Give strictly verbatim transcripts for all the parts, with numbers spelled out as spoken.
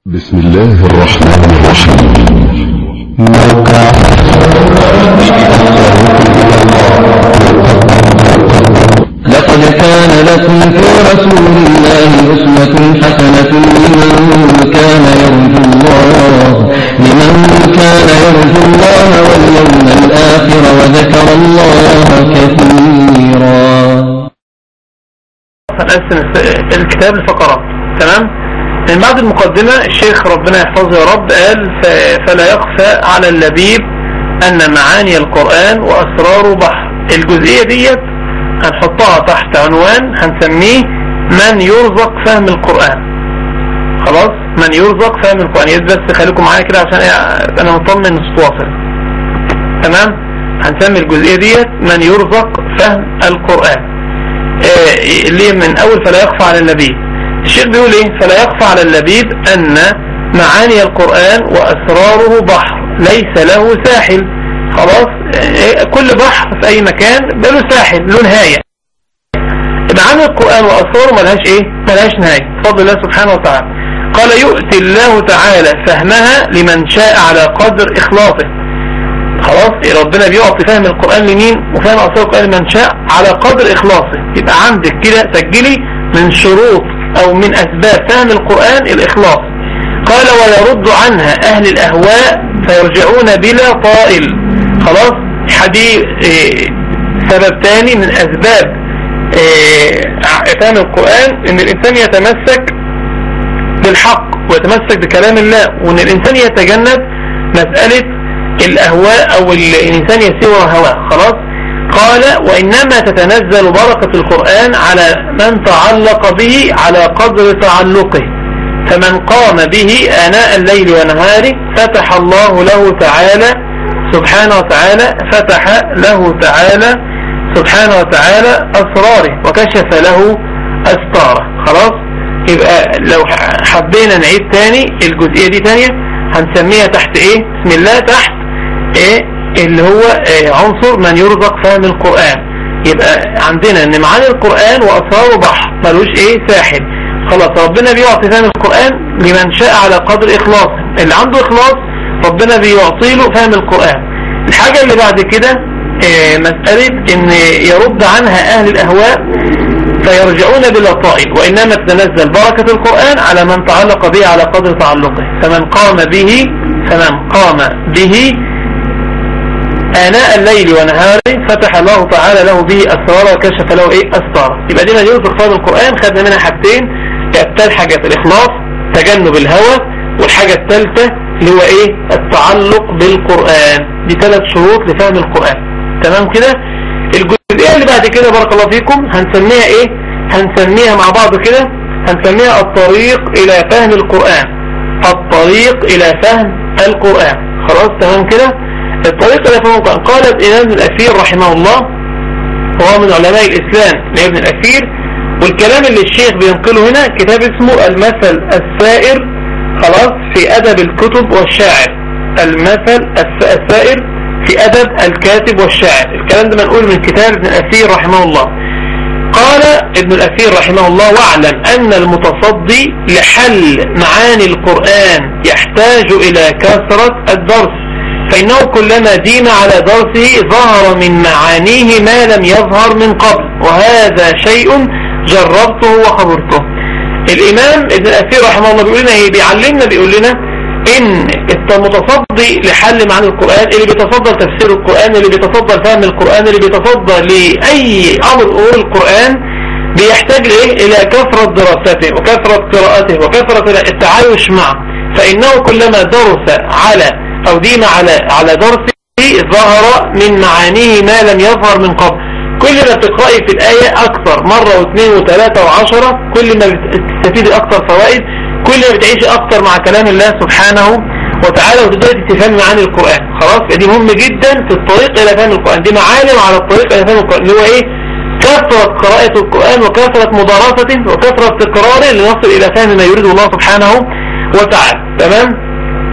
بسم الله الرحمن الرحيم. موقع لقد كان لكم في رسول الله أسوة حسنة لمن كان يرجو الله لمن كان يرجو الله واليوم الآخر وذكر الله كثيرا. هنقسم الكتاب لفقرات. تمام. من بعد المقدمة الشيخ ربنا يحفظه يا رب قال فلا يخفى على اللبيب أن معاني القرآن وأسراره بحر. الجزئية ديت هنحطها تحت عنوان هنسميه من يرزق فهم القرآن. خلاص، من يرزق فهم القرآن. يس بس خليكم معايا كده عشان أنا مطمن نتواصل. تمام. هنسمي الجزئية ديت من يرزق فهم القرآن. إيه اللي من أول فلا يخفى على اللبيب. الشيخ بيقول ايه؟ فلا يخفى على اللبيب ان معاني القرآن واسراره بحر ليس له ساحل. خلاص، كل بحر في اي مكان له ساحل له نهاية. معاني القرآن واسراره ملهاش ايه؟ ملهاش نهاية بفضل الله سبحانه وتعالى. قال يؤتي الله تعالى فهمها لمن شاء على قدر اخلاصه. خلاص، ربنا بيعطي فهم القرآن لمين وفهم اسرار القرآن لمن شاء على قدر اخلاصه. يبقى عندك كده سجلي من شروط او من اسباب فهم القرآن الاخلاص. قال ويرد عنها اهل الاهواء فيرجعون بلا طائل. خلاص، حديث إيه سبب تاني من اسباب إيه فهم القرآن ان الانسان يتمسك بالحق ويتمسك بكلام الله، وان الانسان يتجنب مسألة الاهواء او الانسان يسير هواه. خلاص، قال وإنما تتنزل بركة القرآن على من تعلق به على قدر تعلقه، فمن قام به آناء الليل ونهاره فتح الله له تعالى سبحانه وتعالى فتح له تعالى سبحانه وتعالى أسراره وكشف له أستاره. خلاص، يبقى لو حبينا نعيد تاني الجزئية دي تانية هنسميها تحت ايه؟ بسم الله تحت ايه اللي هو عنصر من يرزق فهم القرآن. يبقى عندنا ان معاني القرآن واسراره بحر ملوش ايه؟ ساحل. خلاص، ربنا بيعطي فهم القرآن لمن شاء على قدر اخلاص. اللي عنده اخلاص ربنا بيعطي له فهم القرآن. الحاجة اللي بعد كده مسألة ان يرد عنها اهل الاهواء فيرجعون بلا طائل، وانما تتنزل بركة القرآن على من تعلق به على قدر تعلقه، فمن قام به فمن قام به آناء الليل ونهاره فتح الله تعالى له به أسرار وكشف له إيه؟ أستاره. يبقى دي من يرزق فهم القرآن خدنا منها حاجتين. الثالث حاجة الإخلاص تجنب الهوى، والحاجة الثالثة اللي هو إيه؟ التعلق بالقرآن. دي ثلاث شروط لفهم القرآن. تمام كده؟ الجزئية اللي بعد كده بارك الله فيكم هنسميها إيه؟ هنسميها مع بعض كده هنسميها الطريق إلى فهم القرآن. الطريق إلى فهم القرآن. خلاص تمام كده؟ الطريقة اللي فهمه قال قال ابن الأثير رحمه الله وهو من علماء الإسلام لابن الأثير، والكلام اللي الشيخ بينقله هنا كتاب اسمه المثل السائر. خلاص، في أدب الكتب والشاعر. المثل السائر في أدب الكاتب والشاعر. الكلام ده منقول من كتاب ابن الأثير رحمه الله. قال ابن الأثير رحمه الله واعلم أن المتصدي لحل معاني القرآن يحتاج إلى كثرة الدرس، فإنه كلما دين على درسه ظهر من معانيه ما لم يظهر من قبل، وهذا شيء جربته وخبرته. الإمام ابن الأثير رحمه الله بيقول لنا ايه؟ بيعلمنا بيقول لنا ان المتصدي لحل معاني القرآن، اللي بيتصدى لتفسير القرآن، اللي بيتصدى لفهم القرآن، اللي بيتصدى لأي أمر أمور القرآن بيحتاج لإيه؟ إلى كثرة دراسته وكثرة قراءته وكثرة التعايش معه. فإنه كلما درس على أو دين على على درسه ظهر من معانيه ما لم يظهر من قبل. كل ما بتقرأي في الآية أكثر مرة واثنين وثلاثة وعشرة كل ما بتستفيد أكثر فوائد، كل ما بتعيشي أكثر مع كلام الله سبحانه وتعالى وتبدأي تفهمي معاني القرآن. خلاص، دي مهم جدا في الطريق إلى فهم القرآن. دي معالم على الطريق إلى فهم القرآن اللي هو إيه؟ كثرة قراءة القرآن وكثرة مدارسته وكثرة تكراره لنصل إلى فهم ما يريد الله سبحانه وتعالى. تمام؟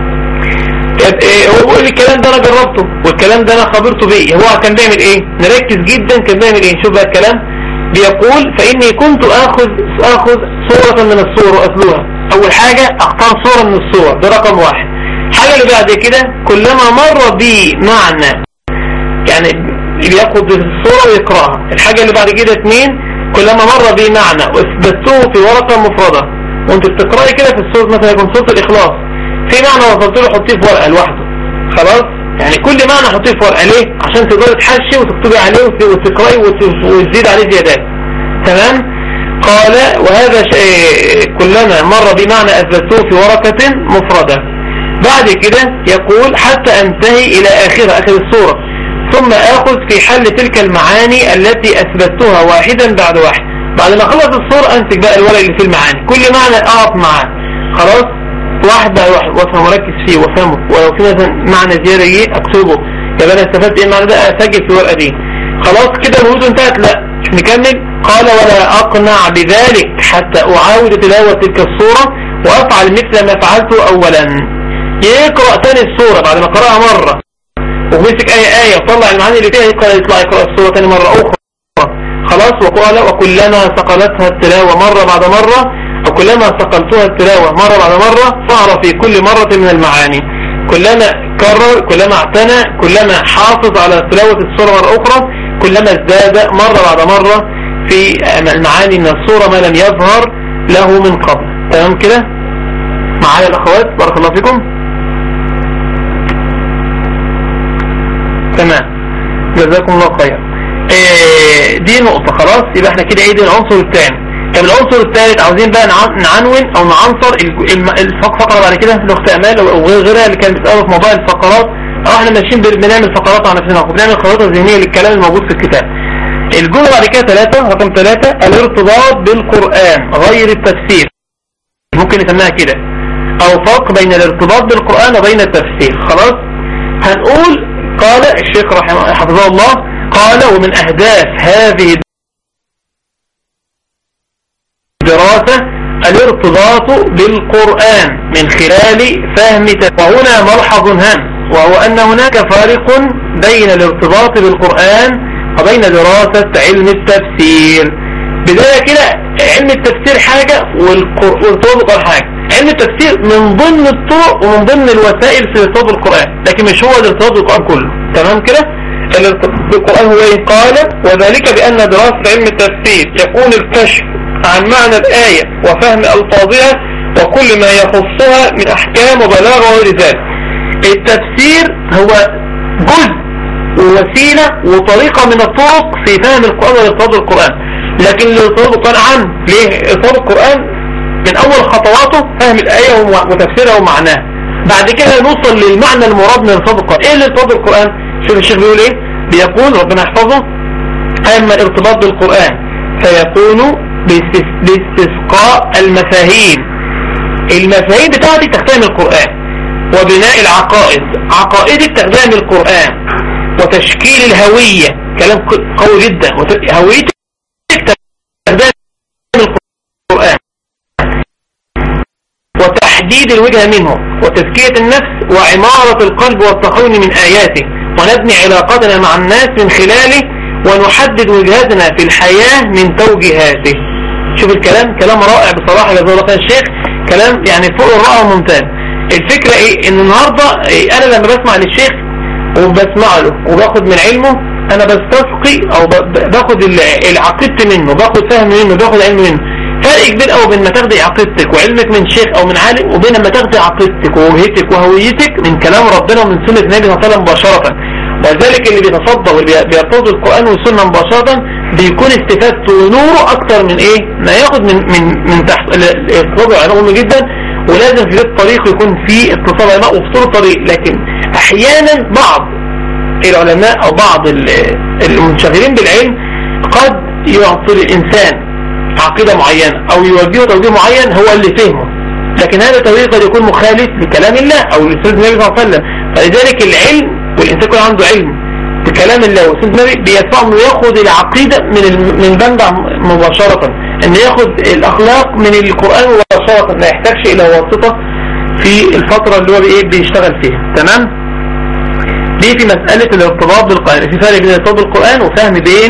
هو بيقول الكلام ده انا جربته والكلام ده انا خبرته بيه. هو كان بيعمل ايه؟ نركز جدا. كان بيعمل ايه؟ شوف بقى الكلام بيقول فاني كنت اخذ اخذ صورة من الصور واتلوها اول حاجة اختار صورة من الصور، ده رقم واحد. الحاجة اللي بعد كده كلما مر بمعنى يعني بياخد الصورة ويقرأها. الحاجة اللي بعد كده اثنين، كلما مر بمعنى واثبته في ورقة مفردة، وانت بتقرأي كده في الصورة مثلا يكون صورة الاخلاص في معنى وصلت له حطيه في ورقة لوحده خلاص. يعني كل معنى حطيه في ورقة ليه؟ عشان تقدري تحشي وتكتبي عليه وتقرأي وتزيد عليه زيادات. تمام. قال وهذا شيء كلما مر بمعنى اثبته في ورقة مفردة. بعد كده يقول حتى انتهي الى اخر اخر الصورة، ثم اخذ في حل تلك المعاني التي اثبتها واحدا بعد واحد. بعد ما اخلص الصورة امسك بقى الورق اللي فيه المعاني، كل معنى اقف معاه خلاص واحد بعد واحد وافهم مركز فيه وافهمه، ولو في مثلا معنى زيادة ايه اكتبه، يبقى انا استفدت ايه المعنى ده اسجل في الورقة دي خلاص كده. الوجود انتهت؟ لا مش نكمل. قال ولا اقنع بذلك حتى اعاود تلاوة تلك الصورة وافعل مثل ما فعلته اولا. يقرأ تاني الصورة بعد ما قرأها مرة ومسك اي آية وطلع المعاني اللي فيها، يقرأ يطلع يقرأ الصورة تاني مرة اخرى خلاص. وقال وكلما ثقلتها التلاوة مرة بعد مرة، وكلما ثقلتها التلاوة مرة بعد مرة صار في كل مرة من المعاني. كلما كرر، كلما اعتنى، كلما حافظ على تلاوة الصورة مرة اخرى، كلما ازداد مرة بعد مرة في المعاني من الصورة ما لم يظهر له من قبل. تمام كده معايا الاخوات؟ بارك الله فيكم. تمام جزاكم الله خير. إيه دي نقطة خلاص. يبقى احنا كده ايه دي العنصر الثاني. طب العنصر الثالث عاوزين بقى نعنون او نعنصر الفقرة بعد كده الاخت امال او غير غيرها اللي كانت بتقرا في موضوع الفقرات. او احنا ماشيين بنعمل فقرات على نفسنا وبنعمل خريطة ذهنية للكلام الموجود في الكتاب. الجملة بعد كده ثلاثة رقم ثلاثة الارتباط بالقرآن غير التفسير، ممكن نسميها كده، او فرق بين الارتباط بالقرآن وبين التفسير. خلاص هنقول قال الشيخ رحمه حفظه الله قال ومن اهداف هذه الدراسة الارتباط بالقرآن من خلال فهم. وهنا ملحظ هام، وهو ان هناك فارق بين الارتباط بالقرآن وبين دراسة علم التفسير. بداية كده علم التفسير حاجة والارتباط بالقرآن حاجة. علم التفسير من ضمن الطرق ومن ضمن الوسائل في ارتباط بالقرآن، لكن مش هو الارتباط بالقرآن كله. تمام كده. الارتباط بالقرآن هو ايه؟ قال وذلك بأن دراسة علم التفسير يكون الكشف عن معنى الآية وفهم ألفاظها وكل ما يخصها من أحكام وبلاغة وغير ذلك. التفسير هو جزء ووسيلة وطريقة من الطرق في فهم القرآن والارتباط بالقرآن، لكن الارتباط بالقرآن عام. ليه؟ ارتباط القرآن من أول خطواته فهم الآية وتفسيرها ومعناها، بعد كده نوصل للمعنى المراد من الارتباط بالقرآن. ايه الارتباط بالقرآن؟ شوف الشيخ بيقول ايه، بيقول ربنا يحفظه اما الارتباط بالقرآن فيكون باستسقاء المفاهيم. المفاهيم بتاعتي تختم القرآن، وبناء العقائد، عقائدك تخدم القرآن، وتشكيل الهوية، كلام قوي جدا، هويتك تخدم القرآن، وتحديد الوجهة منه، وتزكية النفس، وعمارة القلب والتقوين من آياته، ونبني علاقاتنا مع الناس من خلاله، ونحدد وجهتنا في الحياة من توجيهاته. شوف الكلام، كلام رائع بصراحة جزاه الله خير الشيخ، كلام يعني فوق الرائع وممتاز. الفكرة ايه؟ ان النهاردة إيه؟ انا لما بسمع للشيخ وبسمع له وباخد من علمه انا بستسقي او باخد العقيدة منه، باخد فهم منه، باخد علم منه. فرق كبير قوي بين ما تاخدي عقيدتك وعلمك من شيخ او من عالم، وبين ما تاخدي عقيدتك ووجهتك وهويتك من كلام ربنا ومن سنة النبي صلى الله عليه وسلم مباشرة. وذلك اللي بيتصدى واللي بيرتضي القرآن والسنة مباشرة بيكون استفادته ونوره اكتر من ايه ما ياخد من من من تحت. الارتباط على مهم جدا، ولازم في الطريق يكون في اتصال علماء وفي طول الطريق. لكن احيانا بعض العلماء او بعض المنشغلين بالعلم قد يعطي الانسان عقيدة معينة او يوجهه توجيه معين هو اللي فهمه، لكن هذا التوجيه قد يكون مخالف لكلام الله او لسنة النبي صلى الله عليه وسلم. فلذلك العلم والإنسان يكون عنده علم بكلام الله وسنة النبي بيدفعه انه ياخد العقيدة من من بنبع مباشرة، انه ياخد الاخلاق من القرآن مباشرة، ما يحتاجش الى واسطة في الفترة اللي هو بايه بيشتغل فيها. تمام. دي في مسألة الارتباط بالقرآن، في فرق بين الارتباط بالقرآن وفهم بين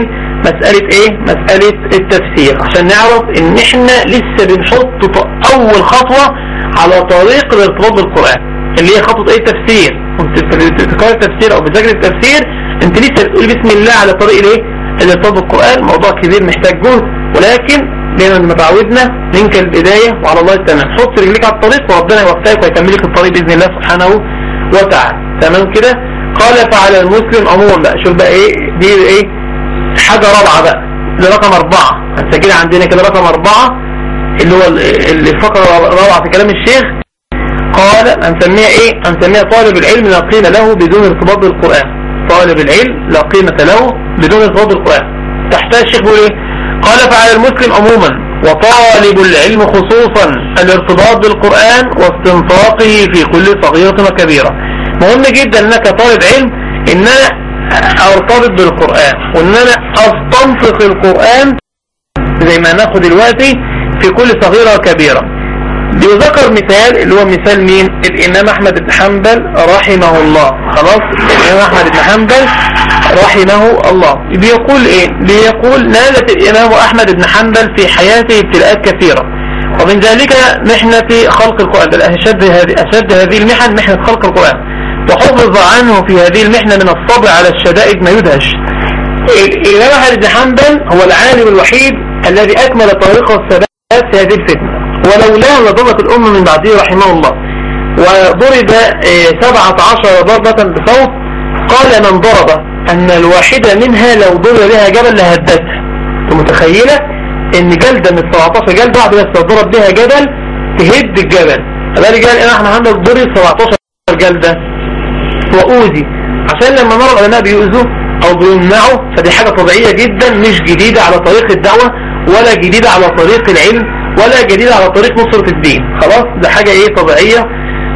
مسألة ايه؟ مسألة التفسير، عشان نعرف ان احنا لسه بنحط اول خطوة على طريق الارتباط بالقرآن، اللي هي خطوة ايه؟ التفسير. وانت بتقرأ التفسير او بتذاكر التفسير انت لسه بتقول بسم الله على طريق الايه؟ الارتباط بالقرآن. موضوع كبير محتاج جهد، ولكن دايما ما تعودنا منك البداية وعلى الله التمام. حط رجليك على الطريق وربنا يوفقك ويكملك الطريق بإذن الله سبحانه وتعالى. تمام كده؟ قال فعلى المسلم عموما بقى. شوف بقى ايه دي ايه؟ حاجة رابعة بقى، ده رقم اربعة. انت كده عندنا كده رقم اربعة اللي هو الفقرة الرابعة في كلام الشيخ. قال هنسميها ايه؟ هنسميها طالب العلم لا قيمة له بدون ارتباط بالقرآن. طالب العلم لا قيمة له بدون ارتباط بالقرآن. تحتها الشيخ بيقول ايه؟ قال فعلى المسلم عموما وطالب العلم خصوصا الارتباط بالقرآن واستنطاقه في كل صغيرة وكبيرة. مهم جدا انك طالب علم ان انا ارتبط بالقرآن وان انا استنطق القرآن زي ما ناخد دلوقتي في كل صغيرة وكبيرة. بيذكر مثال اللي هو مثال مين؟ الامام احمد بن حنبل رحمه الله. خلاص، الامام احمد بن حنبل رحمه الله بيقول ايه؟ بيقول نالت الامام احمد بن حنبل في حياته ابتلاءات كثيرة، ومن ذلك محنة خلق القرآن. بل اشد هذه اشد هذه المحن محنة خلق القرآن، وحفظ عنه في هذه المحنة من الصبر على الشدائد ما يدهش. الامام احمد بن حنبل هو العالم الوحيد الذي اكمل طريق الثبات في هذه الفتنة، ولولاه لضربت الامة من بعده رحمه الله. وضرب سبعة عشر ضربة بصوت، قال من ضرب ان الواحدة منها لو ضرب بها جبل لهدتها. انت متخيلة ان جلدة من سبعة عشر جلدة واحدة بس لو ضرب بها جبل تهد الجبل. فذلك قال الامام احمد حنبل ضرب سبعة عشر جلدة وأوذي، عشان لما نرى العلماء بيؤذوا او بيمنعوا فدي حاجة طبيعية جدا، مش جديدة على طريق الدعوة ولا جديدة على طريق العلم ولا جديدة على طريق نصرة الدين. خلاص، ده حاجة ايه؟ طبيعية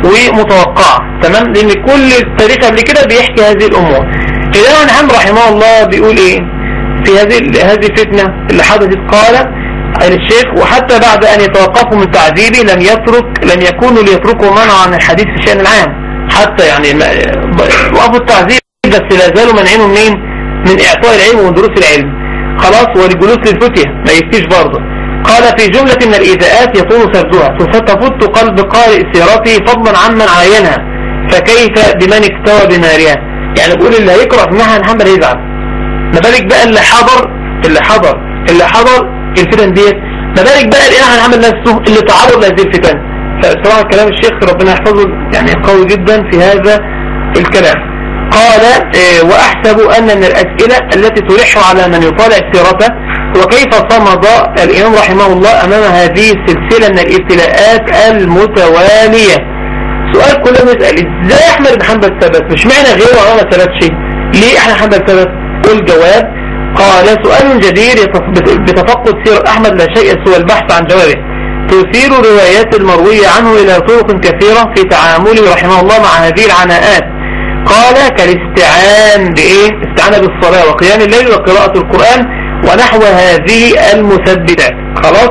ومتوقعة. تمام، لان كل التاريخ قبل كده بيحكي هذه الامور. الامام بن حنبل رحمه الله بيقول ايه في هذه هذه الفتنة اللي حدثت؟ قال الشيخ وحتى بعد ان يتوقفوا من تعذيبه لم يترك لم يكونوا ليتركوا منع عن الحديث في الشأن العام. حتى يعني وقفوا التعذيب بس لا زالوا منعينه منين؟ من اعطاء العلم ومن دروس العلم. خلاص، والجلوس للفتية ما يفتيش برضه. قال في جملة من الإيذاءات يطول سردها فتفت قلب قارئ سيرته فضلا عمن عاينها، فكيف بمن اكتوى بنارها. يعني بقول اللي هيقرأ في محن حنبل هيزعل، ما بالك بقى اللي حضر اللي حضر اللي حضر الفتن ديت، ما بالك بقى الإله حنبل نفسه اللي تعرض لهذه الفتن. فصراحة كلام الشيخ ربنا يحفظه يعني قوي جدا في هذا الكلام. قال اه وأحسب أن من الأسئلة التي تلح على من يطالع سيرته وكيف صمد الإمام رحمه الله أمام هذه السلسلة من الابتلاءات المتوالية. سؤال كلنا نسأل ازاي احمد بن حنبل ثبت؟ مش معنى غيره ولا ما ثبتش، ليه احنا حنبل ثبت؟ والجواب قال سؤال جدير بتفقد سيرة احمد لا شيء سوى البحث عن جوابه. تثير روايات المروية عنه الى طرق كثيرة في تعامله رحمه الله مع هذه العناءات. قال كالاستعان بايه؟ استعان بالصلاة وقيام الليل وقراءة القرآن ونحو هذه المثبتات. خلاص،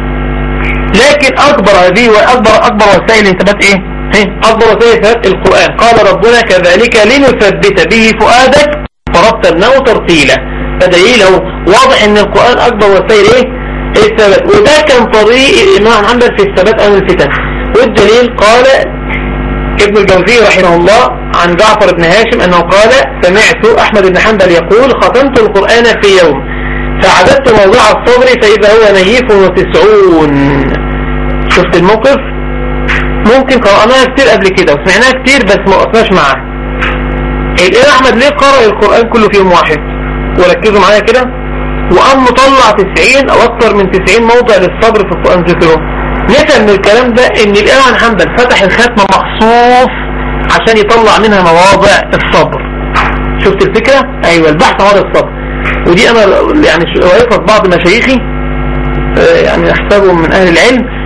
لكن اكبر هذه واكبر اكبر وسائل الثبات ايه؟ أكبر وسائل ثبات القرآن. قال ربنا كذلك لنثبت به فؤادك ورتلناه ترتيلا. فدليله واضح ان القرآن اكبر وسائل ايه؟ الثبات، وده كان طريق الامام حنبل في الثبات امام الفتن. والدليل قال ابن الجوزي رحمه الله عن جعفر بن هاشم انه قال سمعت احمد بن حنبل يقول ختمت القرآن في يوم فعددت موضوع الصبر فاذا هو نيف وتسعون. شفت الموقف؟ ممكن قرأناها كتير قبل كده وسمعناها كتير بس ما وقفناش معاها. الإمام أحمد ليه قرأ القرآن كله في يوم واحد؟ وركزوا معايا كده، وقام مطلع تسعين أو أكثر من تسعين موضع للصبر في القرآن ذكره. نفهم من الكلام ده إن الإمام حنبل فتح الختمة مخصوص عشان يطلع منها مواضع الصبر. شفت الفكرة؟ أيوة، البحث عن الصبر. ودي أنا يعني رأيتها بعض مشايخي يعني أحسبهم من أهل العلم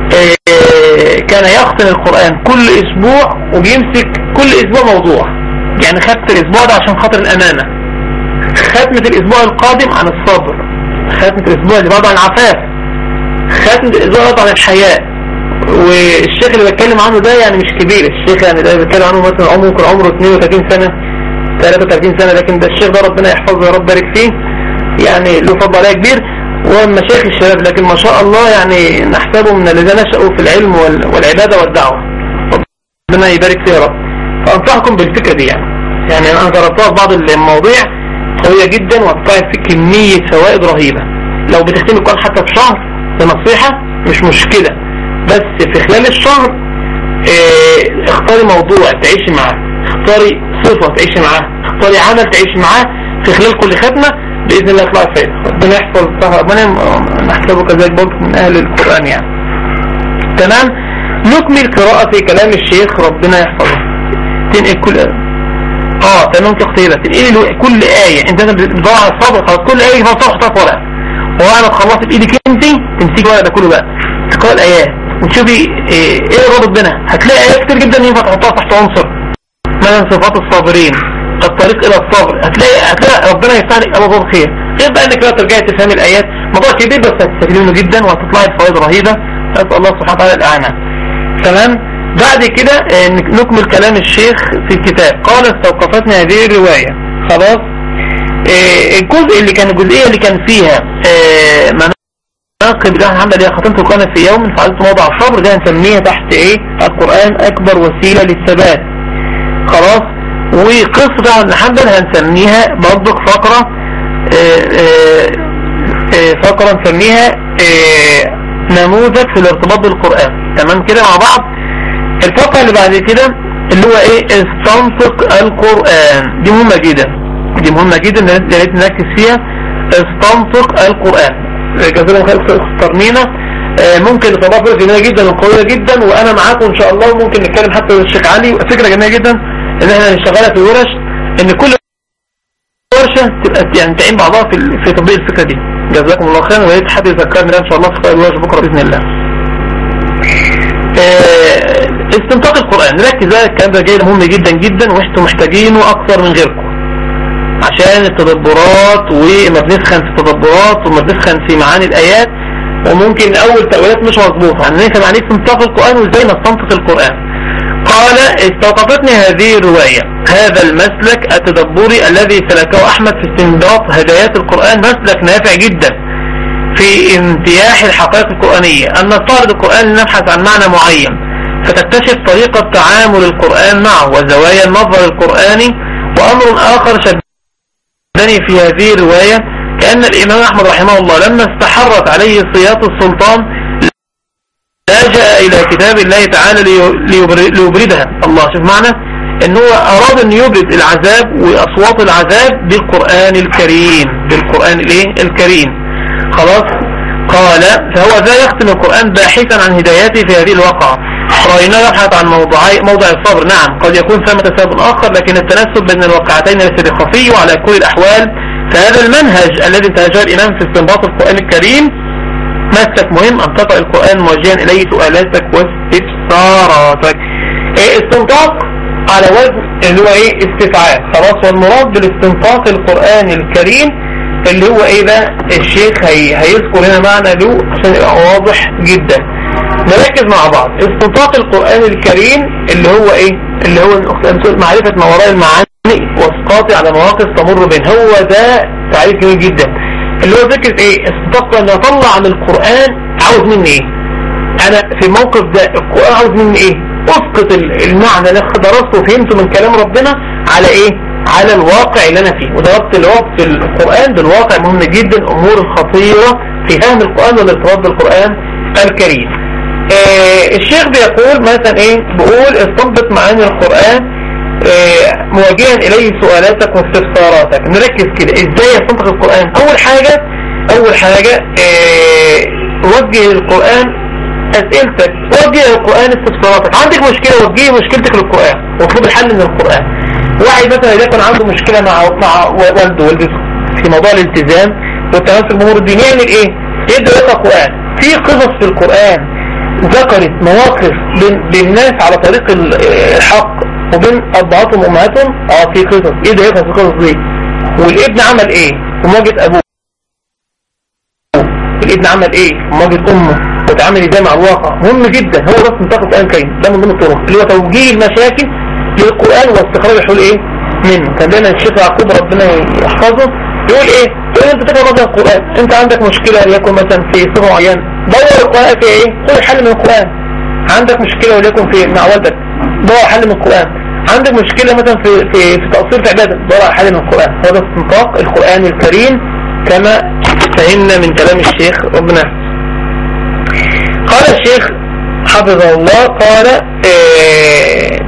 كان يختم القرآن كل اسبوع وبيمسك كل اسبوع موضوع. يعني ختم الاسبوع ده عشان خاطر الامانة، ختمة الاسبوع القادم عن الصبر، ختمة الاسبوع اللي بعده عن العفاف، ختمة الاسبوع ده عن الحياء. والشيخ اللي بتكلم عنه ده يعني مش كبير، الشيخ يعني ده بتكلم عنه مثلا عمره ممكن عمره اثنين وثلاثين سنة ثلاثة وثلاثين سنة، لكن ده الشيخ ده ربنا يحفظه يا رب بارك فيه. يعني له فضل عليها كبير ومن مشايخ الشباب، لكن ما شاء الله يعني نحسبه من الذين نشأوا في العلم والعبادة والدعوة، ربنا يبارك فيها يا رب. فأنصحكم بالفكرة دي يعني يعني أنا جربتها في بعض المواضيع قوية جدا وهتطلع في كمية فوائد رهيبة. لو بتختم القرآن حتى في شهر بنصيحة مش مشكلة، بس في خلال الشهر اه اختاري موضوع تعيشي معاه، اختاري صفة تعيشي معاه، اختاري عمل تعيشي معاه في خلال كل ختمة بإذن الله يطلع فايدة. ربنا يحفظ ربنا نحسبه كذلك برضه من أهل القرآن يعني. تمام. نكمل قراءة في كلام الشيخ ربنا يحفظه. تنقل كل اه تمام تقتيلة تنقل كل آية انت بتضع على الصبر خلاص، كل آية فيها صفحة في ورقة، وأنا تخلصت بإيدك انت تمسكي ورقة ده كله بقى تقرأ الآيات وتشوفي ايه, إيه الرابط بينها. هتلاقي آيات كتير جدا ينفع تحطها تحت عنصر مثلا صفات الصابرين، الطريق إلى الصبر، هتلاقي هتلاقي ربنا يفتح لك أبواب الخير. غير بقى انك بقى ترجعي تفهمي الآيات، موضوع كبير بس هتستفيدي منه جدا وهتطلعي بفوائد رهيبة. أسأل الله سبحانه وتعالى الأعانة. تمام. بعد كده نكمل كلام الشيخ في الكتاب. قال استوقفتني هذه الرواية. خلاص. الجزء اللي كان الجزئية اللي كان فيها مناقب الله محمد يا ختمت القرآن في يوم فعلت موضع الصبر، ده هنسميها تحت ايه القرآن اكبر وسيلة للثبات. خلاص. وقصة عن محمد هنسميها برضك فقرة فقرة نسميها نموذج في الارتباط بالقرآن. تمام كده مع بعض. الفقرة اللي بعد كده اللي هو ايه استنطق القرآن، دي مهمة جدا دي مهمة جدا يا ريت نركز فيها. استنطق القرآن جزاكم خير اخترنينا. ممكن نطبقها فكرة جميلة جدا وقوية جدا وانا معاكم ان شاء الله. وممكن نتكلم حتى الشيخ علي فكرة جميلة جدا ان احنا نشتغلها في ورش، ان كل ورشة تبقى يعني تعين بعضها في في تطبيق الفكرة دي. جزاكم الله خير. ويا ريت حد يذكرني ان شاء الله في الورش بكرة باذن الله. استنطاق القرآن نركز بقى، الكلام ده جاي مهم جدا جدا وانتم محتاجينه اكثر من غيركم عشان التدبرات، وما بنسخن في التدبرات وما بنسخن في معاني الايات، وممكن اول تأويلات مش مظبوطه. هنفهم يعني استنطاق القرآن وازاي نستنطق القرآن. قال استوقفتني هذه الرواية هذا المسلك التدبري الذي سلكه احمد في استنباط هدايات القرآن، مسلك نافع جدا في امتياح الحقائق القرآنية. أن نستعرض القرآن لنبحث عن معنى معين فتكتشف طريقة تعامل القرآن معه وزوايا النظر القرآني. وأمر آخر شدني في هذه الرواية كأن الإمام أحمد رحمه الله لما استحرت عليه صياط السلطان لجأ إلى كتاب الله تعالى ليبردها. الله شوف معنى أنه أراد أن يبرد العذاب وأصوات العذاب بالقرآن الكريم بالقرآن الكريم. خلاص. قال فهو ذا يختم القرآن باحثا عن هداياته في هذه الواقعة. رأينا يبحث عن موضوعي موضع الصبر. نعم قد يكون ثمة سبب آخر، لكن التناسب بين الواقعتين ليس بخفي. وعلى كل الأحوال فهذا المنهج الذي انتهجه الإمام في استنباط القرآن الكريم مسلك مهم أن تقرأ القرآن موجها إليه سؤالاتك واستفساراتك. إيه استنطاق على وزن اللي هو ايه استفعال. خلاص. والمراد بالاستنطاق القرآن الكريم اللي هو ايه ده الشيخ هي هيذكر هنا معنى له عشان يبقى واضح جدا. نركز مع بعض. استنطاق القرآن الكريم اللي هو ايه اللي هو معرفة ما وراء المعاني واسقاطي على مواقف تمر بين. هو ده تعريف جميل جدا اللي هو فكرة ايه استنطاق ان اطلع عن القرآن عاوز مني ايه. انا في الموقف ده القرآن عاوز مني ايه، اسقط المعنى اللي درسته وفهمته من كلام ربنا على ايه على الواقع اللي انا فيه. وضربت الوقت في القرآن بالواقع مهم جدا. امور خطيرة في فهم القرآن والارتباط بالقرآن الكريم. آه الشيخ بيقول مثلا ايه بيقول استنبط معاني القرآن آه موجها اليه سؤالاتك واستفساراتك. نركز كده ازاي استنبط القرآن. اول حاجة اول حاجة آه وجه القرآن اسئلتك، وجه القرآن استفساراتك. عندك مشكلة وجه مشكلتك للقرآن واطلب الحل من القرآن. واحد مثلا اذا كان عنده مشكلة مع مع والده والدته في موضوع الالتزام والتمسك بامور الدين يعمل ايه؟ يبدأ يقرأ القرآن. في قصص في القرآن ذكرت مواقف بين, بين الناس على طريق الحق وبين ابهاتهم وامهاتهم. اه في قصص يبدأ يقرأ في القصص دي. والابن عمل ايه ومواجهة ابوه، الابن عمل ايه ومواجهة امه وتعامل ازاي مع الواقع. مهم جدا. هو بس منطقة القرآن الكريم ده من ضمن الطرق اللي هو توجيه المشاكل للقرآن واستخراج الحلول ايه منه. كان دايما الشيخ يعقوب ربنا يحفظه يقول ايه؟ يقول انت تقرأ مثلا القرآن، انت عندك مشكلة وليكن مثلا في صفة معينة، دور القرآن في ايه؟ خد حل من القرآن. عندك مشكلة وليكن في مع والدك، دور حل من القرآن. عندك مشكلة مثلا في في في تقصير في عبادة، دور على حل من القرآن. هذا استنطاق القرآن الكريم كما فهمنا من كلام الشيخ ربنا. قال الشيخ حفظه الله قال إيه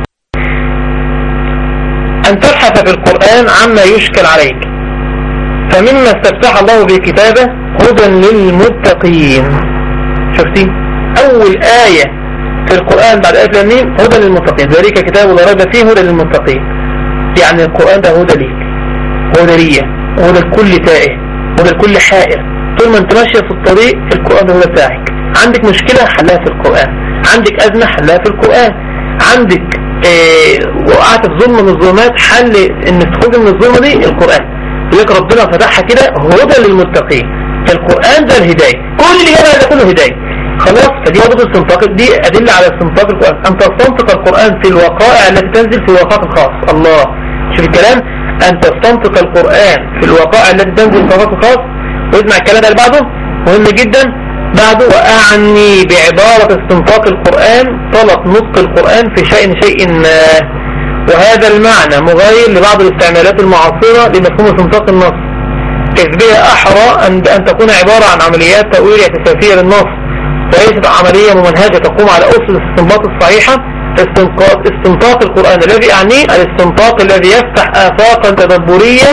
أن تبحث في القرآن عما يشكل عليك، فمما استفتح الله بكتابه هدى للمتقين. شفتي أول آية في القرآن بعد آية لامين هدى للمتقين، ذلك كتاب لا ريب فيه هدى للمتقين. يعني القرآن ده هدى ليك، هدى ليا، هدى لكل تائه، هدى لكل حائر. طول ما انت ماشية في الطريق القرآن ده هدى بتاعك. عندك مشكلة حلها في القرآن، عندك أزمة حلها في القرآن، عندك اه وقعت في ظلم من الظلمات، حل انك تخرج من الظلمة دي القرآن. يقول ربنا فتحها كده هدى للمتقين. القرآن ده الهداية، كل اللي هنا ده كله هداية. خلاص، فدي وضع استنطاق، دي أدلة على استنطاق القرآن. أن تستنطق القرآن في الوقائع التي تنزل في الوقائع الخاص. الله، شوف الكلام، أن تستنطق القرآن في الوقائع التي تنزل في الوقائع الخاص. واسمع الكلام اللي بعده مهم جدا بعده، وأعني بعبارة استنطاق القرآن طلب نطق القرآن في شيء شيء ما. وهذا المعنى مغاير لبعض الاستعمالات المعاصرة لمفهوم استنطاق النص، إذ بها أحرى أن, أن تكون عبارة عن عمليات تأويل اعتكافية للنص، وليست عملية ممنهجة تقوم على أصل الاستنباط الصحيحة. استنطاق, استنطاق القرآن الذي أعنيه الاستنطاق الذي يفتح آفاقا تدبرية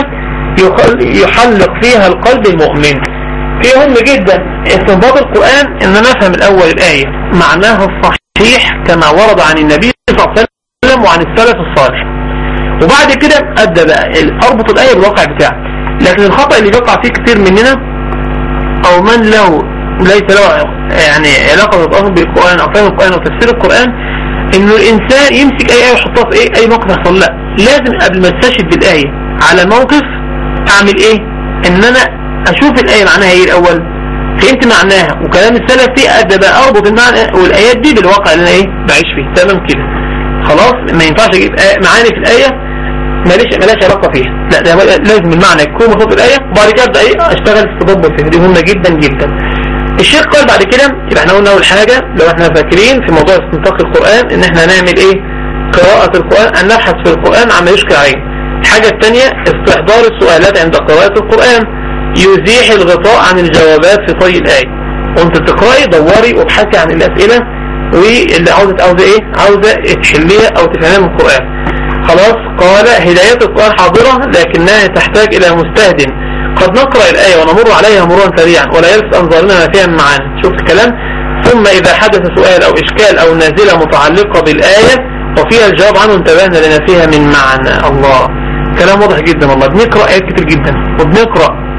يحلق فيها القلب المؤمن. في مهم جدا استنباط القرآن ان انا افهم الاول الآية معناها الصحيح كما ورد عن النبي صلى الله عليه وسلم وعن السلف الصالح، وبعد كده ابدا بقى اربط الآية بالواقع بتاعي. لكن الخطأ اللي بيقع فيه كتير مننا او من له ليس له يعني علاقة بالقرآن او فهم القرآن او تفسير القرآن، انه الانسان يمسك اي آية ويحطها في ايه اي موقف يحصل. لا، لازم قبل ما استشهد بالآية على موقف اعمل ايه؟ ان انا اشوف الآية معناها ايه الاول، فهمت معناها وكلام السلف فيه، ابدا بقى اربط المعنى والايات دي بالواقع اللي انا ايه بعيش فيه. تمام كده، خلاص. ما ينفعش اجيب معاني في الآية ماليش مالهاش علاقة فيها، لا، ده لازم المعنى يكون مخاطب الآية، وبعد كده ابدا ايه اشتغل استدبر فيها. دي مهمة جدا جدا. الشيخ قال بعد كده، يبقى احنا قلنا اول حاجة لو احنا فاكرين في موضوع استنطاق القرآن ان احنا نعمل ايه؟ قراءة القرآن، ان نبحث في القرآن عما يشكل عليه. الحاجة الثانية استحضار السؤالات عند قراءة القرآن، يزيح الغطاء عن الجوابات في طي الآية. وانت تقرأي دوري وابحثي عن الأسئلة واللي عاوزة عاوزة ايه عاوزة تحليها او تفهمها من القرآن. خلاص. قال هدايات القرآن حاضرة لكنها تحتاج الى مستهد. قد نقرأ الآية ونمر عليها مرورا سريعا ولا يلفت أنظارنا ما فيها من معاني. شوف الكلام. ثم إذا حدث سؤال أو إشكال أو نازلة متعلقة بالآية وفيها الجواب عنه انتبهنا لنا فيها من معنى. الله، كلام واضح جدا والله. بنقرأ آيات كتير جدا وبنقرأ